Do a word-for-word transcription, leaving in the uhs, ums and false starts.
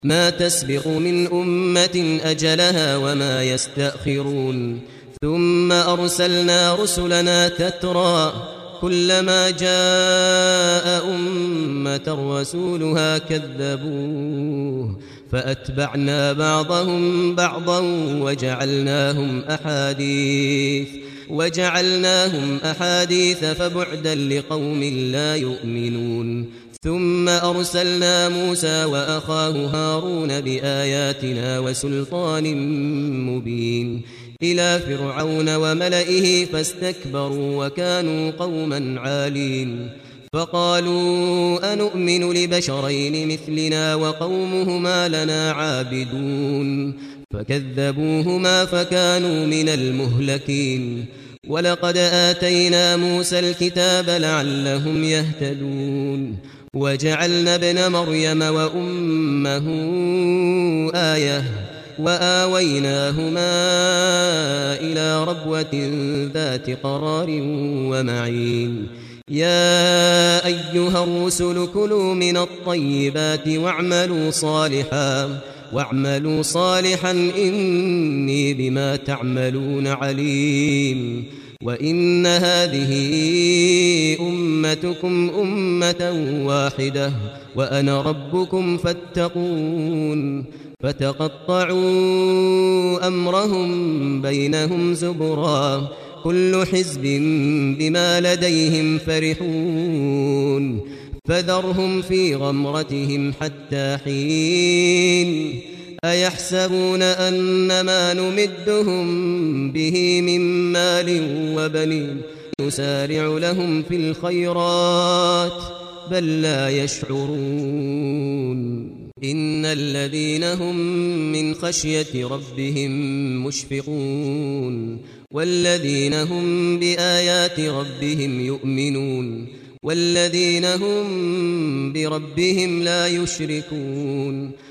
ما تسبق من أمة أجلها وما يستأخرون ثم أرسلنا رسلنا تترى كلما جاء أمة رسولها كذبوه فأتبعنا بعضهم بعضا وجعلناهم أحاديث وجعلناهم أحاديث فبعدا لقوم لا يؤمنون ثم أرسلنا موسى وأخاه هارون بآياتنا وسلطان مبين إلى فرعون وملئه فاستكبروا وكانوا قوما عالين فقالوا أنؤمن لبشرين مثلنا وقومهما لنا عابدون فكذبوهما فكانوا من المهلكين ولقد آتينا موسى الكتاب لعلهم يهتدون وجعلنا ابن مريم وأمه آية وآويناهما إلى ربوة ذات قرار ومعين يا أيها الرسل كلوا من الطيبات واعملوا صالحا واعملوا صالحا إني بما تعملون عليم وإن هذه أمتكم أمة واحدة وأنا ربكم فاتقون فتقطعوا أمرهم بينهم زبرا كل حزب بما لديهم فرحون فذرهم في غمرتهم حتى حين أيحسبون أن ما نمدهم به من مال وبنين نسارع لهم في الخيرات بل لا يشعرون إن الذين هم من خشية ربهم مشفقون والذين هم بآيات ربهم يؤمنون والذين هم بربهم لا يشركون